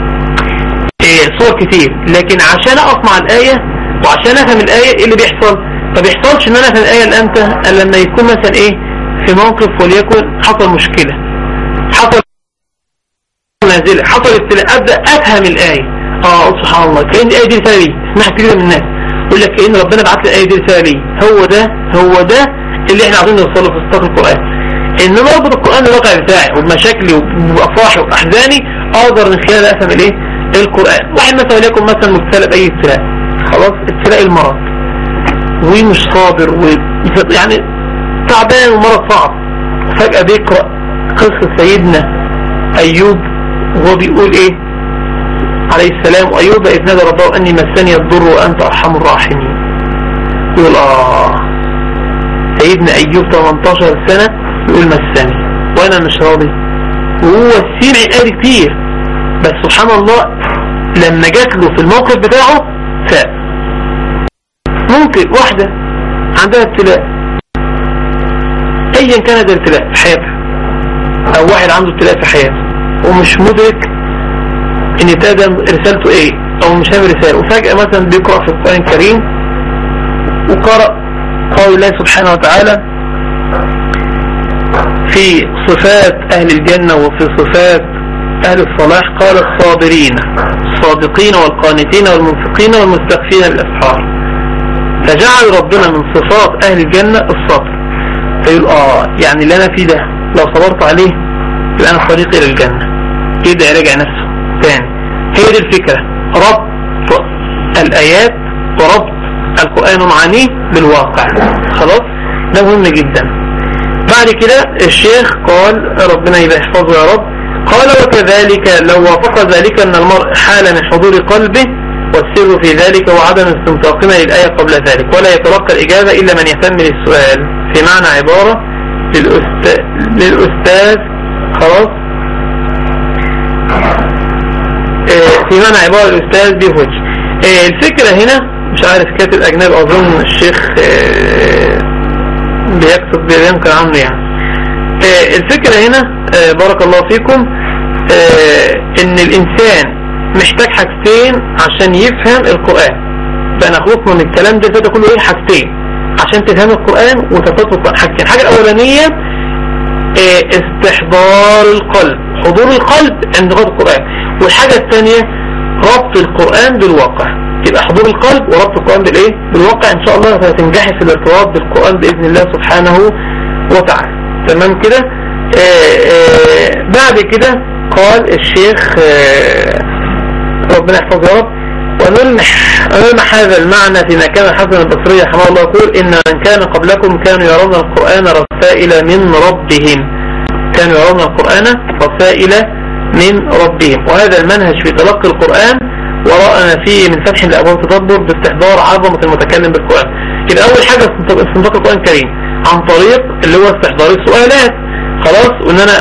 إيه صور كتير، لكن عشان أسمع الآية وعشان أفهم الآية إيه اللي بيحصل؟ ما بيحصلش إن أنا أفهم الآية اللي أنت إلا لما يكون مثلا إيه في موقف وليكن حصل مشكلة، حصل نازلة، حصل ابتلاء، أبدأ أفهم الآية. آه سبحان الله، كأن الآية دي رسالة لي. سمعت كتير من الناس يقول لك كأن ربنا بعت لي الآية دي رسالة لي. هو ده هو ده اللي إحنا عايزين نوصله في استقراء القرآن، إن أنا أربط القرآن بالواقع بتاعي وبمشاكلي وبأفراحي وأحزاني، أقدر من خلال أفهم الإيه القرآن. واحد مثلا وليكن مثلا مبتلى بأي ابتلاء، خلاص ابتلاء المرض ومش صابر و يعني تعبان ومرض صعب، فجأة بيقرأ قصة سيدنا أيوب وهو بيقول إيه عليه السلام: وأيوب إذ نادى ربه أني مسني الضر وأنت أرحم الراحمين. يقول آه سيدنا أيوب ثمانية عشر سنة يقول مسني وأنا مش راضي، وهو سمع الآية كتير، بس سبحان الله لما جات له في الموقف بتاعه فاق. ممكن واحدة عندها ابتلاء ايا كان ده ابتلاء في حياتها، او واحد عنده ابتلاء في حياته ومش مدرك ان ده رسالته ايه او مش فاهم رسالة، وفجأة مثلا بيقرأ في القرآن الكريم وقرأ قول الله سبحانه وتعالى في صفات اهل الجنة وفي صفات أهل الصلاح، قال الصابرين الصادقين والقانتين والمنفقين والمستغفرين بالأسحار. فجعل ربنا من صفات أهل الجنة الصبر، فيقول آه يعني اللي أنا فيه ده لو صبرت عليه يبقى أنا طريق إلى الجنة. يبدأ يراجع نفسه الثاني. هي دي الفكرة، ربط الآيات وربط القرآن ومعانيه بالواقع. خلاص، ده مهم جدا. بعد كده الشيخ قال ربنا يبقى يحفظه يا رب، قال وكذلك لو وافق ذلك أن المرء حال من حضور قلبه والسر في ذلك وعدم استنطاقنا للآية قبل ذلك، ولا يتلقى الإجابة إلا من يهتم للسؤال، في معنى عبارة للأستاذ, للأستاذ خلاص في معنى عبارة الأستاذ بوجه. الفكرة هنا مش عارف كاتب أجنبي، أظن الشيخ بيكتب بينقل عنه يعني. الفكرة هنا بارك الله فيكم إن الإنسان محتاج حاجتين عشان يفهم القرآن. فأنا خلصنا من الكلام ده ده كله إيه؟ حاجتين عشان تفهم القرآن وتفهم حاجتين. الحاجة الأولانية استحضار القلب، حضور القلب عند قراءة القرآن. والحاجة الثانية ربط القرآن بالواقع. يبقى حضور القلب وربط القرآن بالايه؟ بالواقع. ان شاء الله هتنجحي في الارتباط بالقرآن بإذن الله سبحانه وتعالى. تمام كده. بعد كده قال الشيخ ربنا يحفظه يا رب، ونلمح ونلمح هذا المعنى فيما كان الحسن البصري رحمه الله يقول إن من كان قبلكم كانوا يرون القرآن رسائل من ربهم، كانوا يرون القرآن رسائل من ربهم. وهذا المنهج في تلقي القرآن وراءنا فيه من فتح لأبواب تدبر باستحضار عظمة المتكلم بالقرآن. يبقى أول حاجة استنطاق القرآن الكريم عن طريق اللي هو استحضار السؤالات، خلاص، وان انا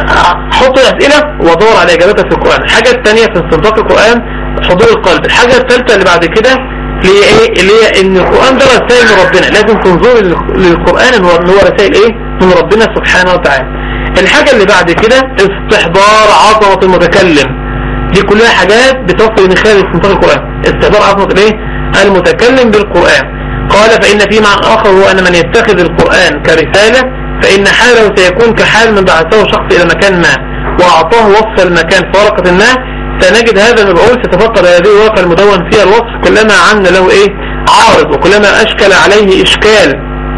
احط الاسئلة وادور على اجاباتها في القرآن. الحاجة الثانية في استنطاق القرآن حضور القلب. الحاجة الثالثة اللي بعد كده اللي هي ايه؟ اللي هي ان القرآن ده رسائل من ربنا، لازم تنظر للقرآن ان هو رسائل ايه؟ من ربنا سبحانه وتعالى. الحاجة اللي بعد كده استحضار عظمة المتكلم. دي كلها حاجات بتصل من خلال استنطاق القرآن، استحضار عظمة الايه؟ المتكلم بالقرآن. قال فإن في معنى آخر هو أن من يتخذ القرآن كرسالة فإن حاله سيكون كحال من بعثه شخص إلى مكان ما وأعطاه وصف المكان فارقة ما، سنجد هذا المبعوث يتفقد هذه الواقع المدون فيها الوصف كلما عن له إيه؟ عارض، وكلما أشكل عليه إشكال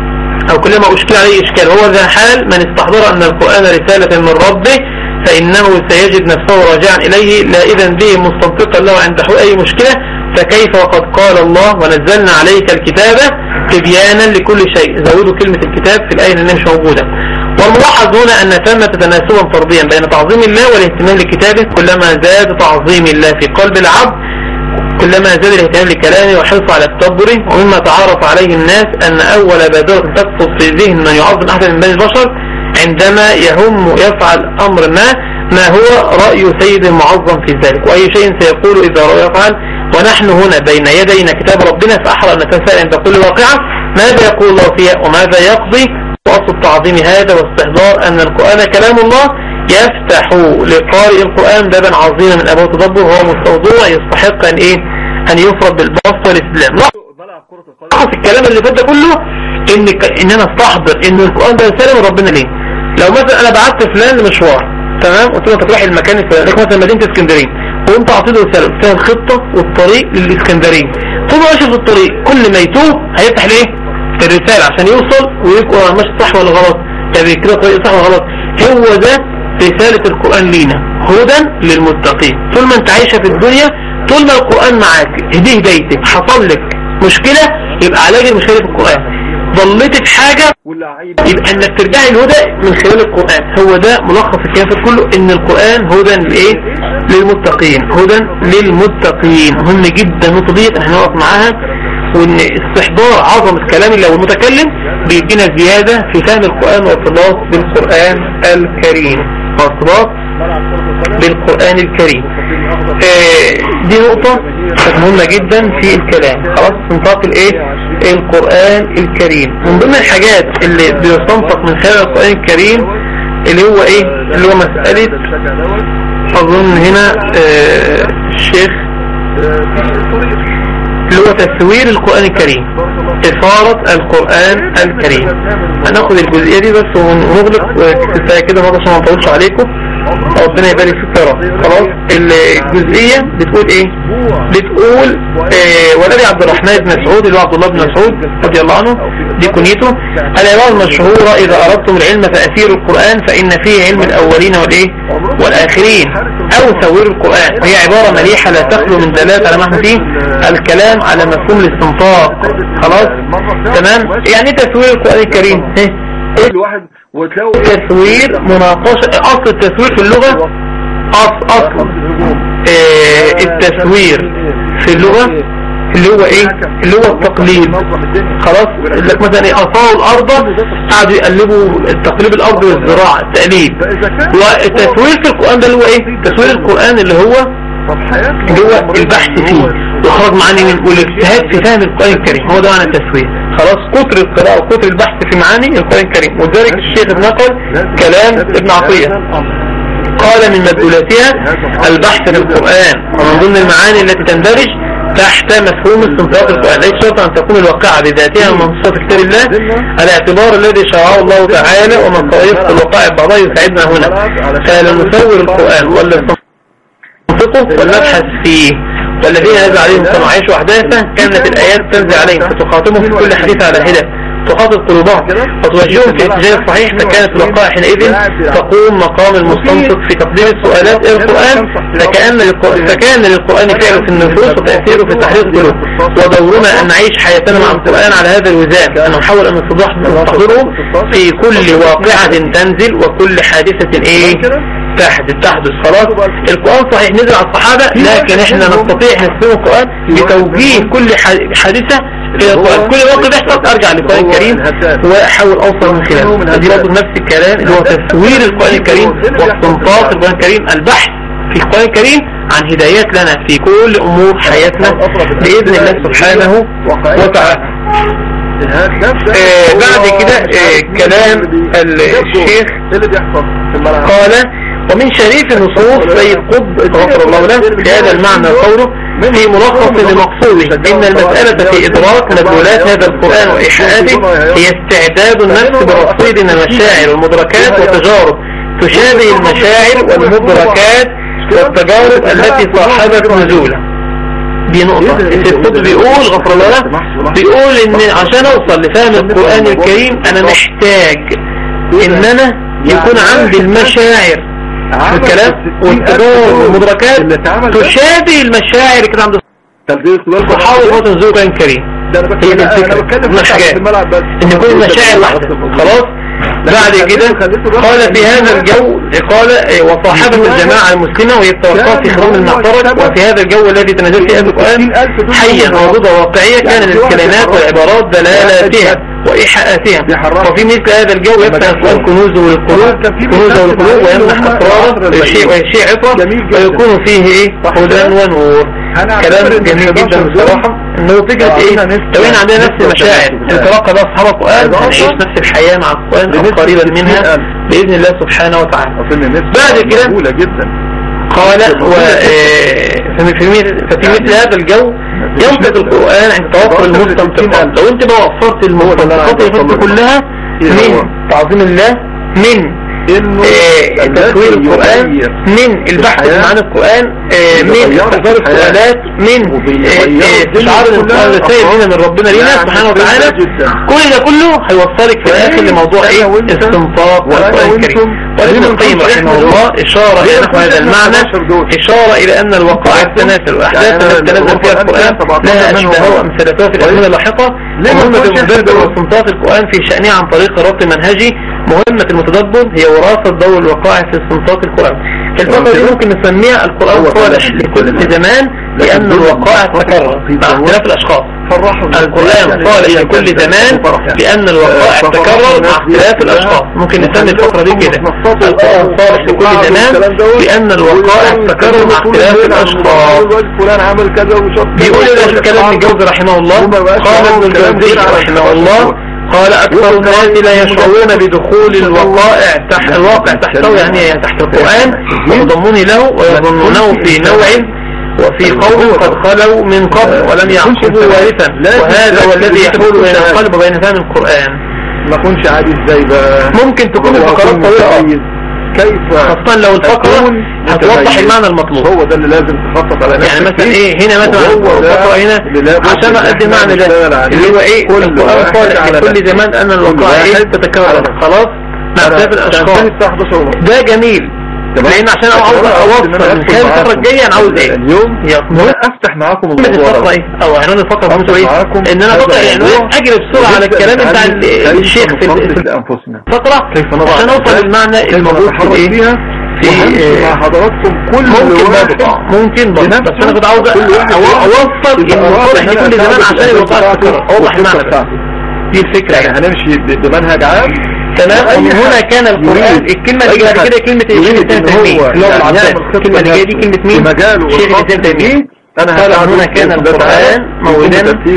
أو كلما أشكل عليه إشكال. وهو ذا حال من استحضر أن القرآن رسالة من ربه فإنه سيجد نفسه راجعا إليه لا إذن به مستنطقا له عند أي مشكلة. فكيف وقد قال الله ونزلنا عليك الكتابة تبيانا لكل شيء. زودوا كلمة الكتاب في الآية اللي مش موجودة. والملاحظ هنا أن ثمة تناسبا فرديا بين تعظيم الله والاهتمام لكتابه. كلما زاد تعظيم الله في قلب العبد كلما زاد الاهتمام لكلامه وحرص على التدبر. ومما تعرف عليه الناس أن أول بادرة تقصد في ذهن من يعظم أحد من بني البشر عندما يهم يفعل أمر ما ما هو رأي سيد معظم في ذلك، وأي شيء سيقول إذا رأى يفعل. ونحن هنا بين يدينا كتاب ربنا، فأحرى أن نتساءل عند كل واقعة ماذا يقول الله فيها وماذا يقضي. وأصل التعظيم هذا واستحضار أن القرآن كلام الله يفتح لقارئ القرآن بابا عظيما من أبواب التدبر، وهو موضوع يستحق أن إيه أن يفرض بالبسط والاستسلام. لاحظ في الكلام اللي فات ده كله إن إن أنا استحضر إن القرآن ده رسالة من ربنا. ليه؟ لو مثلا أنا بعت فلان لمشوار، تمام، قلت له تروح المكان الفلاني مثلا مدينة اسكندرية، وانت اعطيته رسالة فيها الخطة والطريق للاسكندرية. طول ما ماشي في الطريق كل ما يتوه هيفتح ليه الرسالة عشان يوصل ويبقى ماشي صح ولا غلط، يعني كده طريق صح ولا غلط. هو ده رسالة القرآن لينا، هدى للمتقين. طول ما انت عايشة في الدنيا، طول ما القرآن معاك، هديه هدايتك. حصل لك مشكلة يبقى علاج المشكلة في القرآن. ضليت في حاجة يبقى انك ترجعي الهدى من خلال القرآن. هو ده ملخص الكلام كله، ان القرآن هدى لايه؟ للمتقين، هدى للمتقين. مهم جدا النقطة دي احنا نقف معاها، وان استحضار عظمة كلام الله والمتكلم بيدينا زيادة في فهم القرآن وارتباط بالقرآن الكريم، وارتباط بالقرآن الكريم. اه دي نقطة مهمة جدا في الكلام. خلاص، استنطاق الايه؟ القرآن الكريم. من ضمن الحاجات اللي بيستنطق من خلال القرآن الكريم اللي هو ايه؟ اللي هو مسألة، اظن هنا اه الشيخ اللي هو تسوير القرآن الكريم، إثارة القرآن الكريم. هناخد الجزئية دي بس ونغلق كفاية كده مرة عشان ما نطولش عليكم. ربنا يبارك فيك يا رب. خلاص الجزئية بتقول ايه؟ بتقول اه ولدي عبد الرحمن بن مسعود اللي هو عبد الله بن مسعود رضي الله عنه دي كنيته. العبارة المشهورة إذا أردتم العلم فأثيروا القرآن فإن فيه علم الأولين والإيه والآخرين أو ثوروا القرآن. وهي عبارة مليحة لا تخلو من دلالة على معنى فيه الكلام على مفهوم الاستنطاق. خلاص تمام. يعني تثوير القرآن الكريم ايه؟ تثوير مناقشة. أصل التثوير في اللغة أصل أصل إيه التثوير في اللغة اللي هو ايه اللي هو التقليد. خلاص لك مثلا ايه اصاوا الارض قعدوا يقلبوا التقليب الارض والزراعة التقليد. والتثوير في القرآن ده اللي هو ايه تثوير القرآن اللي هو اللي هو البحث فيه واخراج معاني من والاجتهاد في فهم القرآن الكريم. هو ده معنى التثوير. خلاص كتر القراءة وكتر البحث في معاني القرآن الكريم. وذلك الشيخ نقل كلام ابن عطية قال من مدلولاتها البحث في القرآن ومن ضمن المعاني التي تندرج تحت مفهوم استنطاق القرآن ليس شرط أن تكون الواقعة بذاتها من صفة كتاب الله الاعتبار الذي شرعه الله تعالى ومن طريقة الوقائع بعضها يساعدنا هنا. قال نصور القرآن ولا ننطقه ونبحث فيه والذين نزل عليهم كانوا عيشوا أحداثا كانت الآيات تنزل عليهم فتخاطبهم في كل حديث على هدى تخاطب قلوبهم وتوجههم في الاتجاه الصحيح فكانت الوقائع حينئذ تقوم مقام المستنطق في تقديم السؤالات إلى القرآن فكأن للقرآن, فكان للقرآن فعله في النفوس وتأثيره في تحرير القلوب. ودورنا أن نعيش حياتنا مع القرآن على هذا الوزان أن نحاول أن نستحضره في كل واقعة تنزل وكل حادثة إيه تحدث تحدث. خلاص القرآن صحيح نزل على الصحابة لكن احنا نستطيع نفهم القرآن بتوجيه كل حادثة في القرآن. كل موقف يحصل ارجع للقرآن الكريم واحاول اوصل من خلاله. دي برضه نفس الكلام اللي هو تسوير القرآن الكريم واستنطاق القرآن الكريم البحث في القرآن الكريم عن هدايات لنا في كل امور حياتنا بإذن الله سبحانه وتعالى. آه بعد كده آه كلام الشيخ قال ومن شريف النصوص سيد قطب غفر الله له في هذا المعنى قوله في ملخص لمقصوده إن المسألة في إدراك مدلولات هذا القرآن وإيحاءاته هي استعداد النفس برصيد المشاعر والمدركات وتجارب تشابه المشاعر والمدركات والتجارب التي صاحبت نزوله. دي نقطة سيد قطب بيقول غفر الله له بيقول إن عشان أوصل لفهم القرآن الكريم أنا محتاج إن أنا يكون عندي المشاعر الكلام والتجارب والمدركات تشابه المشاعر كده عند الصحابة وفوات الزوج الكريم. هي دي الفكرة مش حاجات ان يكون المشاعر واحدة. خلاص بعد كده قال في هذا الجو قال وصاحبة الجماعة المسلمة وهي التوقع في خرام المعترك وفي هذا الجو الذي تنزل فيه القرآن حيا موجودة واقعية كان للكلمات والعبارات دلالاتها وإيحاءاتها. وفي مثل هذا الجو يفتح القرآن كنوزه للقلوب كنوزه للقلوب ويمنح أسراره ويشيع عطرة ويكون فيه ايه هدى ونور. كلام جميل جدا بصراحة انه فكرة ايه لو احنا عندنا نفس المشاعر نتلقى بقى اصحاب القرآن هنعيش نفس الحياة مع القرآن او قريبا منها بإذن الله سبحانه وتعالى. بعد كده قال ففي مثل هذا الجو ينطق القرآن عند توفر المستنطقات. لو انت بقى وفرت المستنطقات اللي كلها من تعظيم الله من تسوير القرآن من البحث عن القرآن من تجارب السؤالات من استشعار القرآن الرسائل هنا من ربنا لنا سبحانه وتعالى كل ده كله هيوصلك في الآخر لموضوع ايه استنطاق القرآن الكريم. وابن القيم رحمه الله إشارة إلى نحو هذا المعنى إشارة إلى أن الوقائع التناسل والأحداث التي تنزل فيها القرآن لها أشباه وأمثلتها في الأزمنة اللاحقة. ومهمة المدبر واستنطاق القرآن في شأنها عن طريق ربط منهجي. مهمة المتدبر هي وراثة دور الوقائع في استنطاق القرآن. الفترة دي ممكن نسميها القرآن صالح لكل زمان لأن الوقائع تكرر مع اختلاف الأشخاص. القرآن صالح لكل زمان لأن الوقائع تكرر مع اختلاف الأشخاص. ممكن نسمي الفترة دي كده القرآن صالح لكل زمان لأن الوقائع تكرر مع اختلاف الأشخاص. بيقول إذا كلام ابن الجوزي رحمه الله قال ابن الجوزي رحمه الله قال أكثر الناس لا يشعرون بدخول الوقائع تحت الواقع تحته يعني تحت القرآن ويضمون له ويظنونه في نوع وفي قول قد خلوا من قبل ولم يعقبوا وارثا وهذا هو الذي يحول بين القلب وبين فهم القرآن. ما كنش عادي ازاي بقى ممكن تكون الفقرات طويلة كيف خاصة لو الفقرة هتوضح المعنى المطلوب. هو ده اللي لازم تخطط على نفسك. يعني مثلا ايه هنا مثلا الفقرة هنا عشان اقدم معنى ده اللي هو ايه القرآن قال لكل زمان ان الوقائع تتكرر. خلاص مع اختلاف الاشخاص ده جميل، لان عشان عاوز اوصل من خلال الفترة الجاية انا عاوز ايه اليوم افتح معاكم الفقرة ايه او عنوان الفقرة بنته ايه ان انا بقرأ العنوان اجري بسرعة على الكلام بتاع الشيخ في الفقرة عشان اوصل للمعنى الموجود في ايه في مع حضراتكم كل ممكن ممكن بس انا كنت عاوز اوصل المصطلح لكل زمان عشان الوقائع تتكرر اوضح المعنى بس دي الفكرة. يعني هنمشي بمنهج عام تمام. ومن هنا كان القرآن الكلمة اللي بعد كده كلمة الشيخ الإسلام تيمية اللغة العربية. الكلمة اللي جاية دي كلمة مين؟ الشيخ الإسلام تيمية. أنا قال هنا كان القرآن موجودا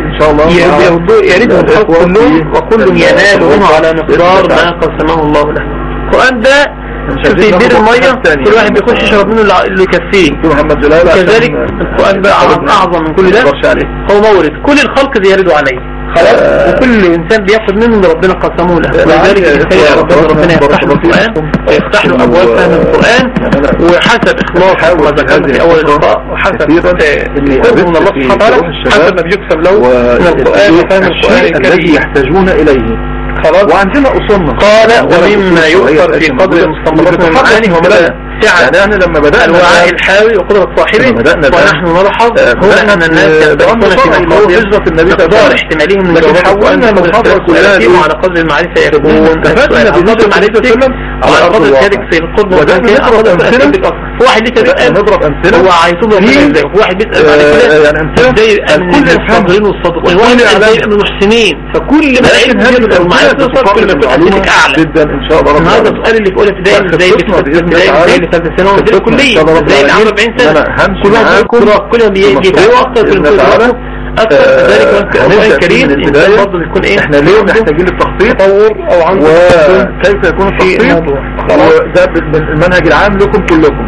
يريده الخلق كلهم وكل ينال منه على مقدار ما قسمه الله له. القرآن ده شوف يدير المية كل واحد بيخش يشرب منه اللي يكفيه. كذلك القرآن بقى أعظم من كل ده هو مورد كل الخلق يردوا عليه خلاص، وكل انسان بياخد منه اللي ربنا قسمه له. ولذلك الخير ربنا ربنا يفتح له القرآن ويفتح له ابواب فهم القرآن وحسب اخلاص ما ذكرنا في اول اللقاء وحسب قربه من الله سبحانه وتعالى حسب ما بيكسب له من القرآن وفهم القرآن الكريم يحتاجون اليه. خلاص وعندنا اصولنا قال ومما يؤثر في قدر المستنبطات من المعاني ومدى سعة يعني لما بدأنا الوعاء الحاوي وقدرة صاحبه ونحن نلحظ هو أن الناس يتبعون في مقدار مقدار احتمالهم من جوابات حولنا المحاضرة كلها وعلى قدر المعرفة يكون السؤال على قدر معرفتك وعلى قدر ذلك في القرب والذكاء على قدر أسئلتك أكثر. واحد لسه بيسأل هو عايزون ربنا ازاي واحد بيسأل بعد كده ازاي من الصابرين والصادقين واحد ازاي من المحسنين. فكل ما العلم هذا المعرفة تصل كل ما يكون أسئلتك أعلى جدا إن شاء الله. هذا السؤال اللي في أولى ابتدائي ازاي ازاي اللي ثالث سنة وزي الكلية زي اللي عنده أربعين سنة كلهم كلهم بيتابعوا أكثر في المقدرات أكثر. ذلك القرآن الكريم الإنسان برضه بيكون إيه إحنا اليوم محتاجين للتخطيط تطور أو عنده وكيف يكون التخطيط وده بالمنهج العام لكم كلكم.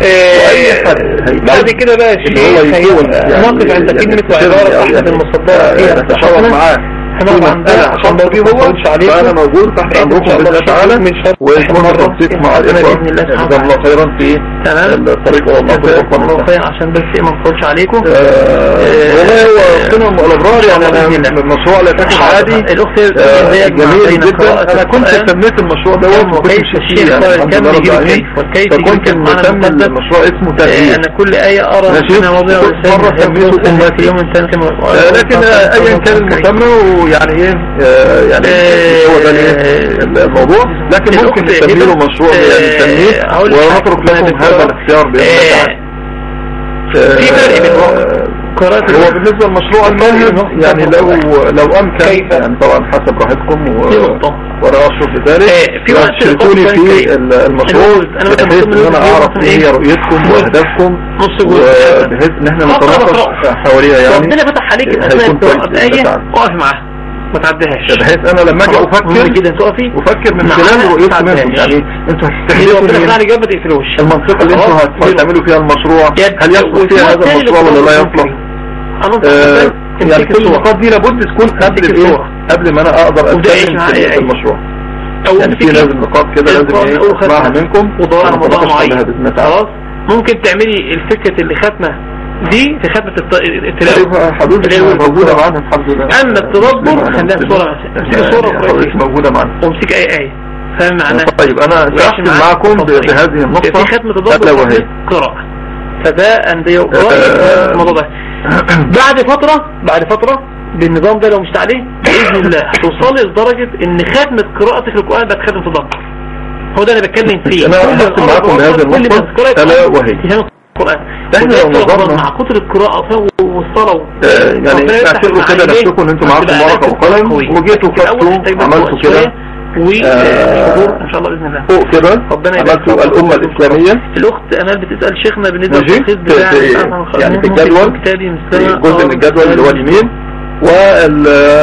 بعد كده بقى الشيء نقف عند كلمة وعبارة أحد المصدرة فيها نتشاور معاه هنقف عندها عشان برضه ما أقولش عليكم فأنا موجود تحت أمركم بإذن الله تعالى ويكون التنسيق مع الإخوة جزاهم الله خيرا في الطريق والله خير عشان بس ما نقولش عليكم. والله هو سنة الأبرار يعني أنا مشروع لكن عادي الأخت جميل جدا. أنا كنت سميت المشروع ده وكيف الشيء فكنت مسمي المشروع اسمه تغيير. أنا كل آية أرى أنها وضع مرة سميته أمتي يوم لكن أيا كان المسمى يعني ايه يعني هو ده الموضوع. لكن ممكن نسميه مشروع نسميه ونترك لكم هذا الاختيار بإذن الله تعالى. في فرق بين قراءة هو بالنسبة للمشروع المنهج يعني لو لو أمكن يعني طبعا حسب راحتكم وأنا أشرف بذلك تشاركوني في المشروع بحيث إن أنا أعرف إيه هي رؤيتكم وأهدافكم وبحيث إن احنا نتناقش حواليها. يعني ربنا فتح عليك الأسماء الآية وقف معاها ما تعديهاش بحيث انا لما اجي افكر كده تقفي افكر من خلال رؤيتكم منكم. يعني انتوا هتستهدفوا من المنطقه اللي انتوا هتعملوا فيها المشروع هل يصلح فيها هذا المشروع ولا لا يصلح. آه يعني كل النقاط دي لابد تكون قبل الايه قبل ما انا اقدر اتكلم في المشروع. يعني في لازم نقاط كده لازم ايه اسمعها منكم وضوء موضوع معين. خلاص ممكن تعملي الفكره اللي ختمه دي في ختمة التلاوة حضرتك موجودة معنا الحمد لله. أما التدبر خليها صورة امسك صورة حضرتك موجودة معنا وامسك أي آية فاهم معناها. طيب أنا سأحكي معكم بهذه النقطة في ختمة التدبر قراءة فده أندية رأي الموضوع ده بعد فترة بعد فترة بالنظام ده لو مش عليه بإذن الله هتوصلي لدرجة إن ختمة قراءتك للقرآن بقت ختمة تدبر. هو ده أنا بتكلم فيه. أنا أحكي معكم بهذه النقطة ألا وهي القرآن. احنا لو نظرنا مع كتر القراءة والصلاة يعني اعتبروا كده نفسكم ان انتم معاكم ورقة وقلم وجيتوا كتبتوا عملتوا كده والحضور ان شاء الله باذن الله فوق كده عملتوا الامة الاسلامية. الاخت امال بتسأل شيخنا بالنسبة للتلخيص بتاع يعني في الجدول جزء من الجدول اللي هو اليمين وال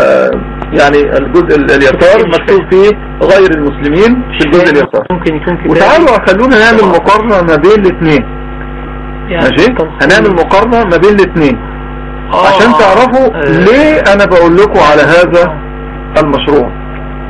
يعني الجزء اليسار مكتوب فيه غير المسلمين في الجزء اليسار. ممكن يكون كده. وتعالوا خلونا نعمل مقارنة ما بين الاثنين. ماشي هنعمل مقارنة ما بين الاثنين عشان تعرفوا ليه انا بقول لكم على هذا المشروع.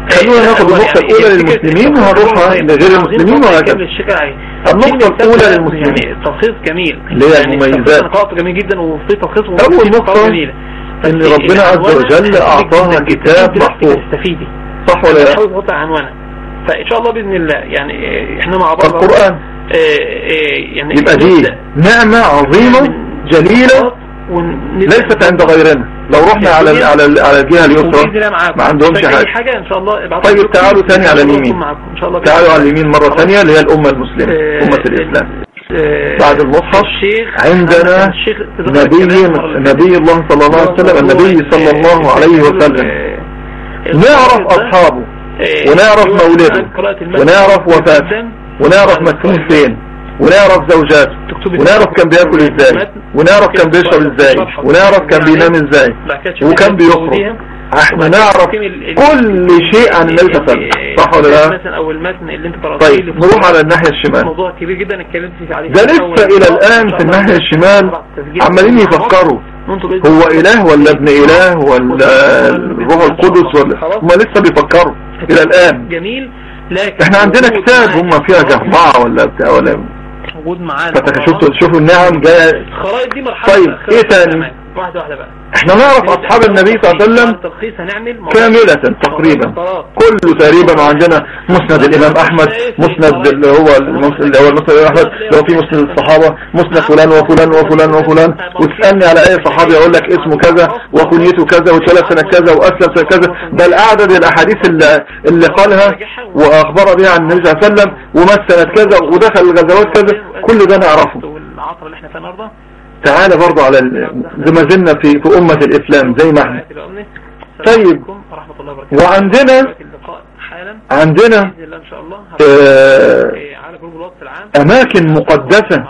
خلونا ناخد النقطة الأولى للمسلمين وهنروح لغير المسلمين وهكذا. النقطة الأولى للمسلمين يعني تلخيص جميل اللي هي المميزات. نقاط جميل جدا وفي تلخيص أول نقطة إن ربنا عز وجل أعطاها كتاب محفوظ. تستفيدي صح ولا لا؟ حاول تحط عنوانها فإن شاء الله بإذن الله يعني إحنا مع بعض القرآن يعني يبقى دي نعمة عظيمة جليلة ليست عند غيرنا. لو رحنا على على على الجهة اليسرى ما عندهمش حاجة. إن شاء الله طيب تعالوا ثاني على اليمين. تعالوا على اليمين مرة ثانية اللي هي الأمة المسلمة أمة الإسلام. بعد المصحف عندنا نبي نبي الله صلى الله عليه وسلم النبي صلى الله عليه وسلم. نعرف أصحابه ونعرف مولده ونعرف وفاته ونعرف مسكون فين ونعرف زوجاته ونعرف كان بياكل ازاي ونعرف كان بيشرب ازاي ونعرف كان بينام ازاي وكان بيخرج. احنا نعرف كل شيء عن النبي صلى الله عليه وسلم. صح ولا لا؟ طيب نروح على الناحية الشمال. موضوع كبير جدا اتكلمت فيه عليه. ده لسه الى الان في الناحية الشمال عمالين يفكروا هو اله ولا ابن اله ولا الروح القدس ولا هم لسه بيفكروا الى الان. جميل. احنا عندنا كتاب هم فيها جماعة ولا بتاع ولا موجود معانا. فتشوفوا شوفوا النعم جايه. الخرائط دي مرحله. طيب ايه تاني؟ واحده واحده بقى. احنا نعرف اصحاب النبي صلى الله عليه وسلم كاملة تقريبا كله تقريبا. وعندنا مسند الامام احمد مسند اللي هو اللي هو المسند الامام احمد لو في مسند الصحابة مسند فلان وفلان وفلان وفلان وتسألني على اي صحابي اقول لك اسمه كذا وكنيته كذا وثلاث سنة كذا واسلم سنة كذا. بل اعدد الاحاديث اللي, اللي قالها واخبر بها عن النبي صلى الله عليه وسلم ومات سنة كذا ودخل الغزوات كذا كل ده نعرفه. والعصر اللي احنا فيه النهارده تعالى برضو على زي ما زلنا في في أمة الإسلام زي ما احنا. طيب وعندنا عندنا آه أماكن مقدسة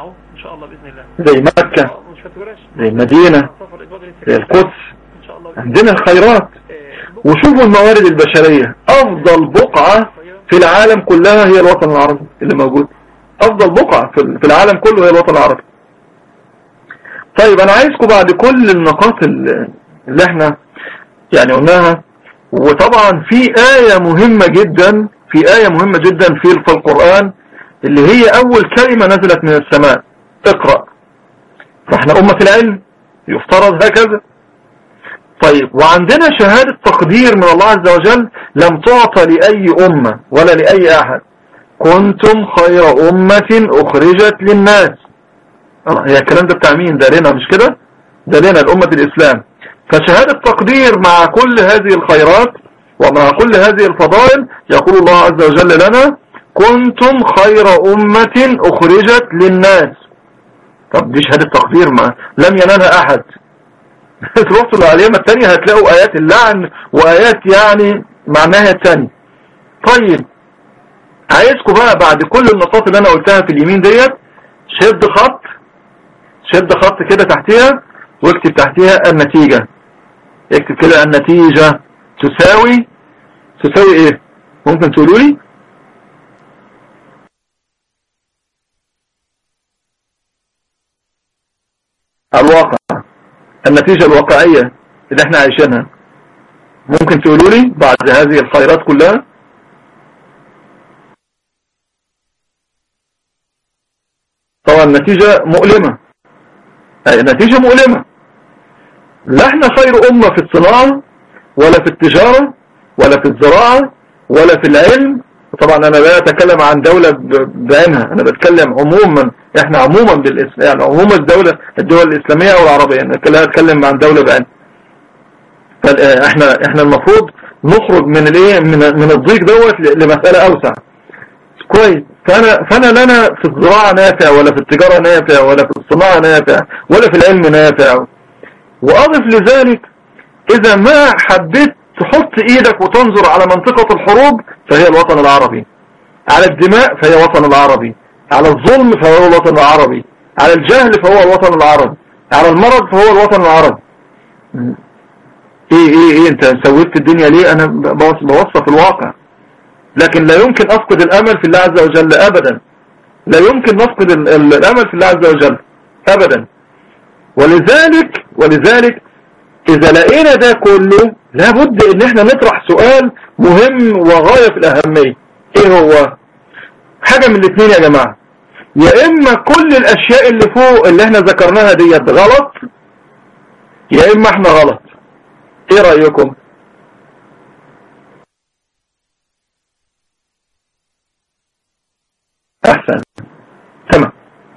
زي مكة زي المدينة زي القدس. عندنا الخيرات. وشوفوا الموارد البشرية. أفضل بقعة في العالم كلها هي الوطن العربي اللي موجود. أفضل بقعة في العالم كله هي الوطن العربي. طيب انا عايزكم بعد كل النقاط اللي احنا يعني قلناها وطبعا في آية مهمة جدا في آية مهمة جدا في القرآن اللي هي اول كلمة نزلت من السماء اقرأ. فاحنا امة العلم يفترض هكذا. طيب وعندنا شهادة تقدير من الله عز وجل لم تعطى لأي أمة ولا لأي أحد. كنتم خير أمة أخرجت للناس. هي الكلام ده بتاع مين؟ ده لنا مش كده؟ ده لنا الأمة الإسلام. فشهادة تقدير مع كل هذه الخيرات ومع كل هذه الفضائل يقول الله عز وجل لنا كنتم خير أمة أخرجت للناس. طب دي شهادة تقدير ما لم ينالها أحد. تروحوا العليمة الثانية هتلاقوا آيات اللعن وآيات يعني معناها الثاني. طيب عايزكم بقى بعد كل النقاط اللي أنا قلتها في اليمين ديت شد خط شد خط كده تحتها واكتب تحتها النتيجة. اكتب كده النتيجة تساوي تساوي ايه؟ ممكن تقولوا لي؟ الواقع. النتيجة الواقعية اللي احنا عايشينها. ممكن تقولوا لي بعد هذه الخيرات كلها؟ طبعا النتيجة مؤلمة. النتيجة مؤلمة. لا احنا خير أمة في الصناعة ولا في التجارة ولا في الزراعة ولا في العلم. طبعا انا لا اتكلم عن دولة بعينها انا بتكلم عموما. احنا عموما بالاسم يعني عموما الدولة الدول الاسلامية او العربية انا لا اتكلم عن دولة بعينها. فاحنا احنا المفروض نخرج من الايه من من الضيق دوت لمسألة اوسع. كويس. فانا فانا لنا في الزراعة نافع ولا في التجارة نافع ولا في الصناعة نافع ولا في العلم نافع. واضف لذلك اذا ما حبيت تحط ايدك وتنظر على منطقة الحروب فهي الوطن العربي. على الدماء فهي الوطن العربي. على الظلم فهو الوطن العربي. على الجهل فهو الوطن العربي. على المرض فهو الوطن العربي. ايه ايه ايه انت سويت الدنيا ليه؟ انا بوصف الواقع. لكن لا يمكن افقد الامل في الله عز وجل ابدا. لا يمكن نفقد الامل في الله عز وجل ابدا. ولذلك ولذلك اذا لقينا ده كله لابد ان احنا نطرح سؤال مهم وغاية في الأهمية. ايه هو؟ حاجة من الاثنين يا جماعة، يا اما كل الاشياء اللي فوق اللي احنا ذكرناها ديت غلط، يا اما احنا غلط. ايه رأيكم؟ احسن، تمام.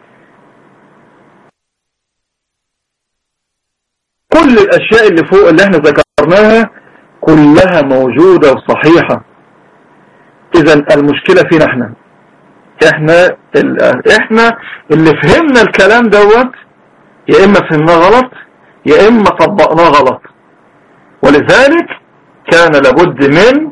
كل الاشياء اللي فوق اللي احنا ذكرناها كلها موجودة وصحيحة. اذا المشكلة فينا احنا احنا احنا اللي فهمنا الكلام دوت، يا اما فهمناه غلط يا اما طبقناه غلط. ولذلك كان لابد من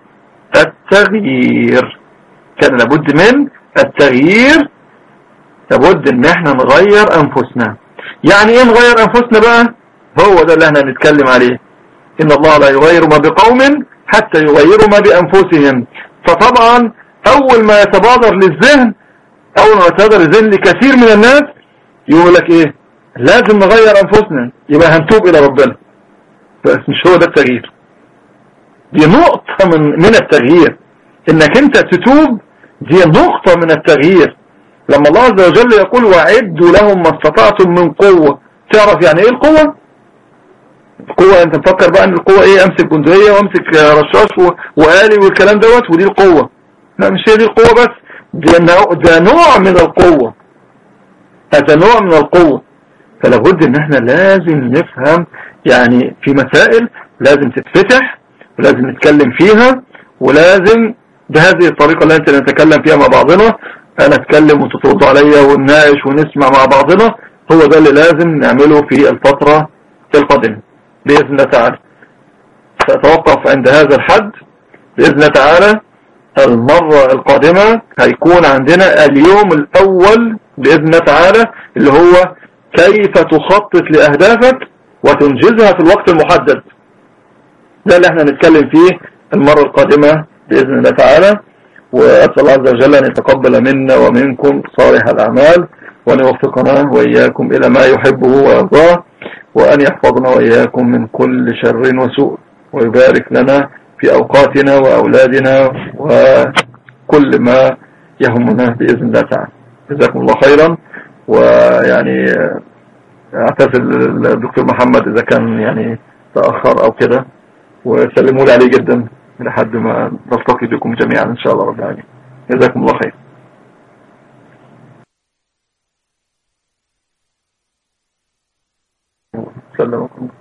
التغيير، كان لابد من التغيير لابد ان احنا نغير انفسنا. يعني ايه نغير انفسنا بقى؟ هو ده اللي احنا نتكلم عليه. ان الله لا يغير ما بقوم حتى يغيروا ما بانفسهم. فطبعا اول ما يتبادر للذهن اول ما يتبادر للذهن لكثير من الناس يقول لك ايه؟ لازم نغير انفسنا، يبقى هنتوب الى ربنا. بس مش هو ده التغيير. دي نقطة من من التغيير، انك انت تتوب دي نقطة من التغيير. لما الله عز وجل يقول وعدوا لهم ما استطعتم من قوة، تعرف يعني ايه القوة؟ القوة انت مفكر بقى ان القوة ايه؟ امسك بندقية وامسك رشاش وآلي والكلام دوت ودي القوة. لا، مش هي دي القوة بس، ده نوع من القوة، هذا نوع من القوة. فلابد ان احنا لازم نفهم، يعني في مسائل لازم تتفتح ولازم نتكلم فيها، ولازم بهذه الطريقة اللي انت نتكلم فيها مع بعضنا، انا اتكلم وانتوا تردوا عليا ونناقش ونسمع مع بعضنا. هو ده اللي لازم نعمله في الفترة القادمة بإذن الله تعالى. سأتوقف عند هذا الحد بإذن الله تعالى. المرة القادمة هيكون عندنا اليوم الأول بإذن الله تعالى، اللي هو كيف تخطط لأهدافك وتنجزها في الوقت المحدد. ده اللي احنا نتكلم فيه المرة القادمة بإذن الله تعالى. وأسأل الله عز وجل أن يتقبل منا ومنكم صالح الأعمال، وأن يوفقنا وإياكم إلى ما يحبه ويرضاه، وأن يحفظنا وإياكم من كل شر وسوء، ويبارك لنا في أوقاتنا وأولادنا وكل ما يهمنا بإذن الله تعالى. جزاكم الله خيرا. ويعني أعتذر الدكتور محمد إذا كان يعني تأخر أو كده، وسلموا لي عليه جدا لحد ما نلتقي بكم جميعا إن شاء الله رب العالمين. جزاكم الله خير. سلامكم.